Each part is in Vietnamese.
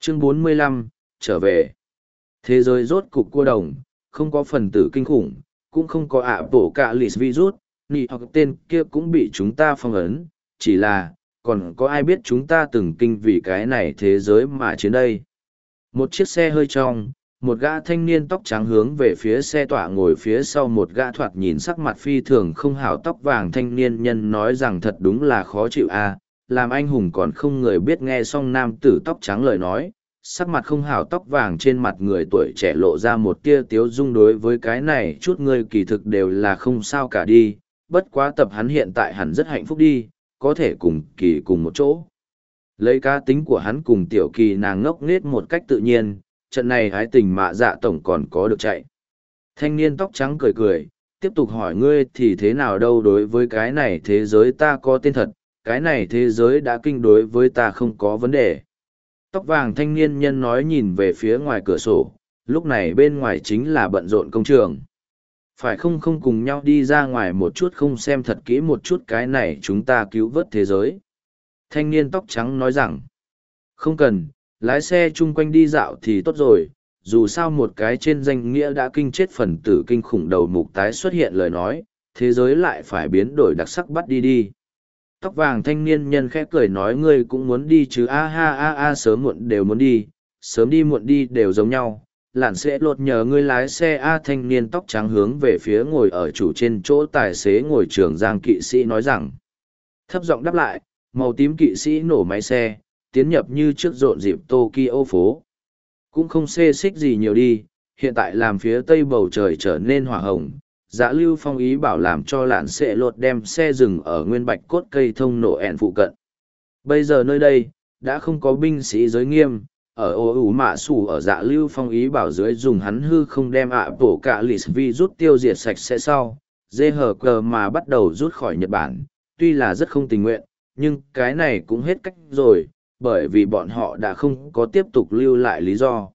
Chương 45, trở về. Thế giới rốt cục cua đồng, không có phần tử kinh khủng, cũng không có ạ bổ cạ lì virus, nị hoặc tên kia cũng bị chúng ta phong ấn, chỉ là, còn có ai biết chúng ta từng kinh vì cái này thế giới mà chiến đây. Một chiếc xe hơi trong, một gã thanh niên tóc trắng hướng về phía xe tỏa ngồi phía sau một gã thoạt nhìn sắc mặt phi thường không hảo tóc vàng thanh niên nhân nói rằng thật đúng là khó chịu a, làm anh hùng còn không người biết. Nghe xong nam tử tóc trắng lời nói, sắc mặt không hảo tóc vàng trên mặt người tuổi trẻ lộ ra một tia tiếu dung. Đối với cái này chút ngươi kỳ thực đều là không sao cả đi, bất quá tập hắn hiện tại hẳn rất hạnh phúc đi, có thể cùng kỳ cùng một chỗ. Lấy cá tính của hắn cùng tiểu kỳ nàng ngốc nghếch một cách tự nhiên, trận này hái tình mạ dạ tổng còn có được chạy. Thanh niên tóc trắng cười cười, tiếp tục hỏi ngươi thì thế nào đâu. Đối với cái này thế giới ta có tên thật, cái này thế giới đã kinh đối với ta không có vấn đề. Tóc vàng thanh niên nhân nói nhìn về phía ngoài cửa sổ, lúc này bên ngoài chính là bận rộn công trường. Phải không cùng nhau đi ra ngoài một chút không xem thật kỹ một chút cái này chúng ta cứu vớt thế giới. Thanh niên tóc trắng nói rằng, không cần, lái xe chung quanh đi dạo thì tốt rồi, dù sao một cái trên danh nghĩa đã kinh chết phần tử kinh khủng đầu mục tái xuất hiện lời nói, thế giới lại phải biến đổi đặc sắc bắt đi đi. Tóc vàng thanh niên nhân khẽ cười nói ngươi cũng muốn đi chứ a ha a a sớm muộn đều muốn đi, sớm đi muộn đi đều giống nhau, lạn sẽ lột nhờ ngươi lái xe a. Thanh niên tóc trắng hướng về phía ngồi ở chủ trên chỗ tài xế ngồi trường giang kỵ sĩ nói rằng, thấp giọng đáp lại, màu tím kỵ sĩ nổ máy xe, tiến nhập như trước rộn dịp Tokyo phố. Cũng không xê xích gì nhiều đi, hiện tại làm phía tây bầu trời trở nên hỏa hồng. Dạ Lưu Phong ý bảo làm cho lạn sẽ lột đem xe dừng ở nguyên bạch cốt cây thông nổ ẹn phụ cận. Bây giờ nơi đây, đã không có binh sĩ giới nghiêm, ở ô ủ mạ sủ ở Dạ Lưu Phong ý bảo dưới dùng hắn hư không đem ạ bổ cả lì vi rút tiêu diệt sạch sẽ sau. Dê hờ cờ mà bắt đầu rút khỏi Nhật Bản, tuy là rất không tình nguyện, nhưng cái này cũng hết cách rồi, bởi vì bọn họ đã không có tiếp tục lưu lại lý do.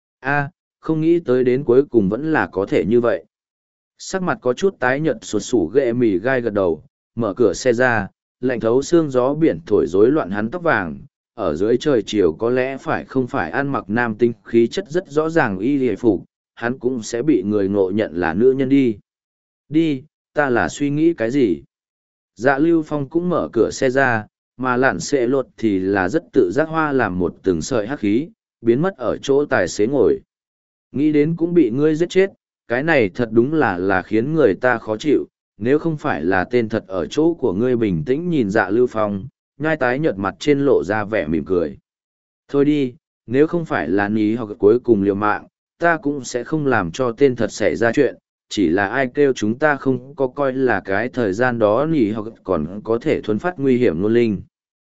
Không nghĩ tới đến cuối cùng vẫn là có thể như vậy. Sắc mặt có chút tái nhợt sụt sủ ghệ mì gai gật đầu, mở cửa xe ra, lạnh thấu xương gió biển thổi rối loạn hắn tóc vàng. Ở dưới trời chiều có lẽ phải không phải ăn mặc nam tinh khí chất rất rõ ràng y hề phục, hắn cũng sẽ bị người ngộ nhận là nữ nhân đi. Đi, ta là suy nghĩ cái gì? Dạ Lưu Phong cũng mở cửa xe ra, mà lạn xệ lột thì là rất tự giác hoa làm một từng sợi hắc khí, biến mất ở chỗ tài xế ngồi. Nghĩ đến cũng bị ngươi giết chết, cái này thật đúng là khiến người ta khó chịu, nếu không phải là tên thật ở chỗ của ngươi. Bình tĩnh nhìn Dạ Lưu Phong, nhai tái nhợt mặt trên lộ ra vẻ mỉm cười. Thôi đi, nếu không phải là ní hoặc cuối cùng liều mạng, ta cũng sẽ không làm cho tên thật xảy ra chuyện, chỉ là ai kêu chúng ta không có coi là cái thời gian đó ní hoặc còn có thể thuấn phát nguy hiểm luôn linh.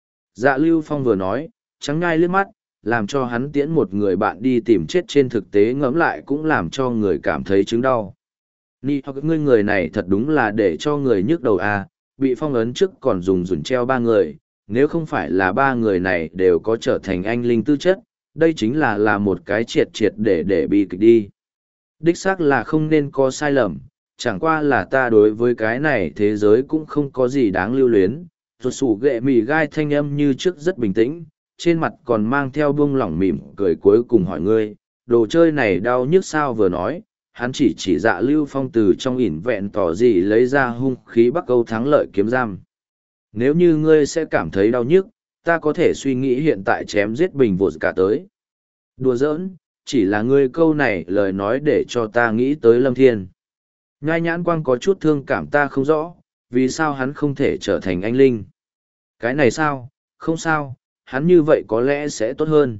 Dạ Lưu Phong vừa nói, trắng ngai liếc mắt, làm cho hắn tiễn một người bạn đi tìm chết trên thực tế ngẫm lại cũng làm cho người cảm thấy chứng đau. Ni hoặc ngươi người này thật đúng là để cho người nhức đầu à, bị phong ấn trước còn dùng treo 3 người, nếu không phải là 3 người này đều có trở thành anh linh tư chất, đây chính là một cái triệt để bị kịch đi. Đích xác là không nên có sai lầm, chẳng qua là ta đối với cái này thế giới cũng không có gì đáng lưu luyến. Rụt sủ ghệ mì gai thanh âm như trước rất bình tĩnh, trên mặt còn mang theo buông lỏng mỉm cười cuối cùng hỏi ngươi, đồ chơi này đau nhức sao? Vừa nói, hắn chỉ Dạ Lưu Phong từ trong ỉn vẹn tỏ gì lấy ra hung khí Bắc Âu thắng lợi kiếm giam. Nếu như ngươi sẽ cảm thấy đau nhức, ta có thể suy nghĩ hiện tại chém giết bình vụt cả tới. Đùa giỡn, chỉ là ngươi câu này lời nói để cho ta nghĩ tới Lâm Thiên. Nhai nhãn quang có chút thương cảm, ta không rõ, vì sao hắn không thể trở thành anh linh. Cái này sao, không sao, hắn như vậy có lẽ sẽ tốt hơn.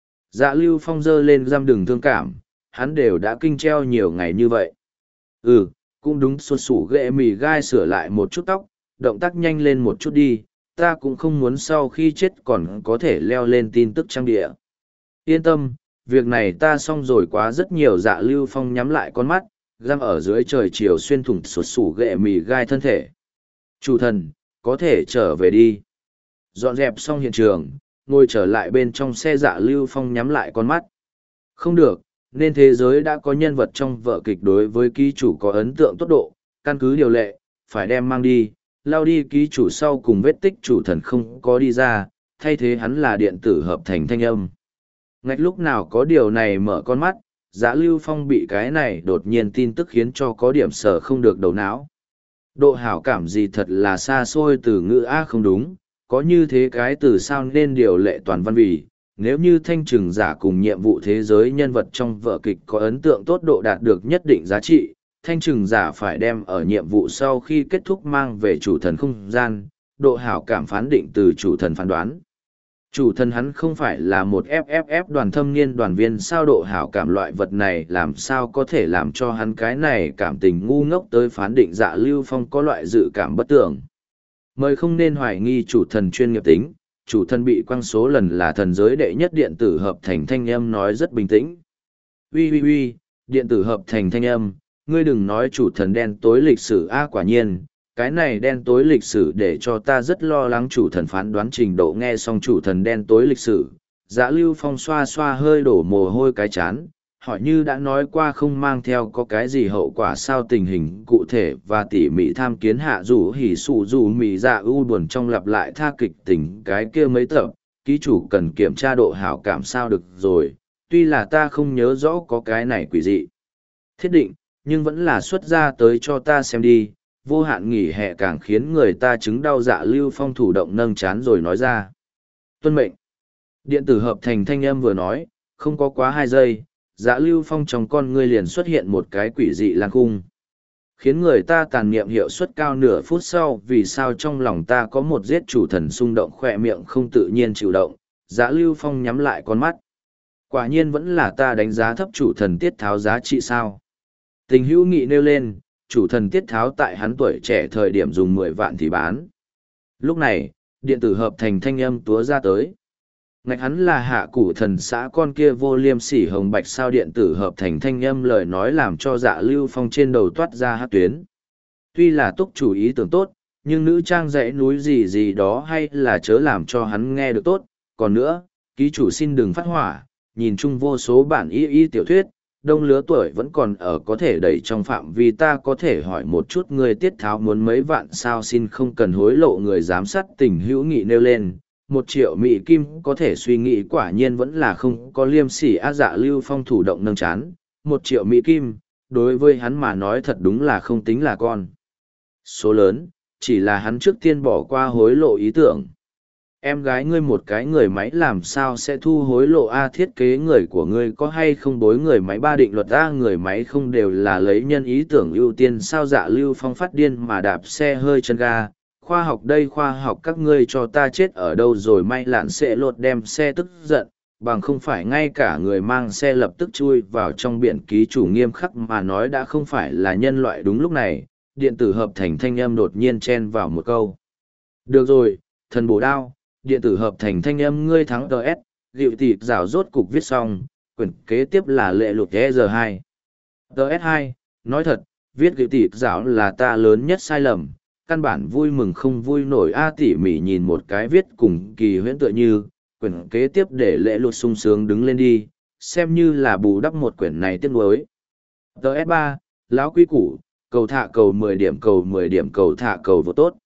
Dạ Lưu Phong giơ lên giam đừng thương cảm, hắn đều đã kinh treo nhiều ngày như vậy. Cũng đúng. Sụt sủ ghệ mì gai sửa lại một chút tóc, động tác nhanh lên một chút đi, ta cũng không muốn sau khi chết còn có thể leo lên tin tức trang địa. Yên tâm, việc này ta xong rồi quá rất nhiều. Dạ Lưu Phong nhắm lại con mắt, giam ở dưới trời chiều xuyên thủng sụt sủ ghệ mì gai thân thể. Chủ thần, có thể trở về đi. Dọn dẹp xong hiện trường, ngồi trở lại bên trong xe. Dạ Lưu Phong nhắm lại con mắt. Không được, nên thế giới đã có nhân vật trong vở kịch đối với ký chủ có ấn tượng tốt độ, căn cứ điều lệ, phải đem mang đi, lao đi ký chủ sau cùng vết tích chủ thần không có đi ra, thay thế hắn là điện tử hợp thành thanh âm. Ngạch lúc nào có điều này mở con mắt, Dạ Lưu Phong bị cái này đột nhiên tin tức khiến cho có điểm sở không được đầu não. Độ hảo cảm gì thật là xa xôi từ ngữ A không đúng, có như thế cái từ sao nên điều lệ toàn văn vì, nếu như thanh trừng giả cùng nhiệm vụ thế giới nhân vật trong vở kịch có ấn tượng tốt độ đạt được nhất định giá trị, thanh trừng giả phải đem ở nhiệm vụ sau khi kết thúc mang về chủ thần không gian, độ hảo cảm phán định từ chủ thần phán đoán. Chủ thần hắn không phải là một FFF đoàn thâm niên đoàn viên sao độ hảo cảm loại vật này làm sao có thể làm cho hắn cái này cảm tình ngu ngốc tới phán định Dạ Lưu Phong có loại dự cảm bất tưởng. Mời không nên hoài nghi chủ thần chuyên nghiệp tính, chủ thần bị quăng số lần là thần giới đệ nhất điện tử hợp thành thanh âm nói rất bình tĩnh. Ui, điện tử hợp thành thanh âm, ngươi đừng nói chủ thần đen tối lịch sử a quả nhiên, cái này đen tối lịch sử để cho ta rất lo lắng chủ thần phán đoán trình độ nghe xong chủ thần đen tối lịch sử. Dạ Lưu Phong xoa xoa hơi đổ mồ hôi cái chán, hỏi như đã nói qua không mang theo có cái gì hậu quả sao tình hình cụ thể và tỉ mỉ tham kiến hạ rủ hỉ sụ rủ mỉ dạ ưu buồn trong lặp lại tha kịch tình cái kia mấy tập, ký chủ cần kiểm tra độ hảo cảm sao được rồi, tuy là ta không nhớ rõ có cái này quỷ dị. Thiết định, nhưng vẫn là xuất ra tới cho ta xem đi, vô hạn nghỉ hè càng khiến người ta chứng đau. Dạ Lưu Phong thủ động nâng chán rồi nói ra. Tuân mệnh. Điện tử hợp thành thanh âm vừa nói, không có quá 2 giây, Dạ Lưu Phong trong con ngươi liền xuất hiện một cái quỷ dị lan khung. Khiến người ta tàn niệm hiệu suất cao nửa phút sau vì sao trong lòng ta có một giết chủ thần xung động khỏe miệng không tự nhiên chịu động, Dạ Lưu Phong nhắm lại con mắt. Quả nhiên vẫn là ta đánh giá thấp chủ thần tiết tháo giá trị sao. Tình hữu nghị nêu lên, chủ thần tiết tháo tại hắn tuổi trẻ thời điểm dùng 10 vạn thì bán. Lúc này, điện tử hợp thành thanh âm túa ra tới. Ngạch hắn là hạ củ thần xã con kia vô liêm sỉ hồng bạch sao điện tử hợp thành thanh âm lời nói làm cho Dạ Lưu Phong trên đầu toát ra hát tuyến. Tuy là túc chủ ý tưởng tốt, nhưng nữ trang dãy núi gì gì đó hay là chớ làm cho hắn nghe được tốt. Còn nữa, ký chủ xin đừng phát hỏa, nhìn chung vô số bản y tiểu thuyết, đông lứa tuổi vẫn còn ở có thể đẩy trong phạm vi ta có thể hỏi một chút người tiết tháo muốn mấy vạn sao xin không cần hối lộ người giám sát tình hữu nghị nêu lên. 1 triệu Mỹ Kim có thể suy nghĩ quả nhiên vẫn là không có liêm sỉ á. Dạ Lưu Phong thủ động nâng chán, 1 triệu Mỹ Kim, đối với hắn mà nói thật đúng là không tính là con số lớn, chỉ là hắn trước tiên bỏ qua hối lộ ý tưởng. Em gái ngươi một cái người máy làm sao sẽ thu hối lộ a thiết kế người của ngươi có hay không bối người máy 3 định luật a người máy không đều là lấy nhân ý tưởng ưu tiên sao. Dạ Lưu Phong phát điên mà đạp xe hơi chân ga. Khoa học đây khoa học các ngươi cho ta chết ở đâu rồi may lạn sẽ lột đem xe tức giận, bằng không phải ngay cả người mang xe lập tức chui vào trong biển ký chủ nghiêm khắc mà nói đã không phải là nhân loại đúng lúc này, điện tử hợp thành thanh âm đột nhiên chen vào một câu. Được rồi, thần bổ đao, điện tử hợp thành thanh âm ngươi thắng TS, dịu tịt rào rốt cục viết xong, quyển kế tiếp là lệ lục EZ2. TS2, nói thật, viết dịu tịt rào là ta lớn nhất sai lầm. Căn bản vui mừng không vui nổi a tỉ mỉ nhìn một cái viết cùng kỳ huyễn tựa như, quyển kế tiếp để lễ lụt sung sướng đứng lên đi, xem như là bù đắp một quyển này tiếc nuối. TS3, lão quý củ, cầu thả cầu 10 điểm cầu 10 điểm cầu thả cầu vô tốt.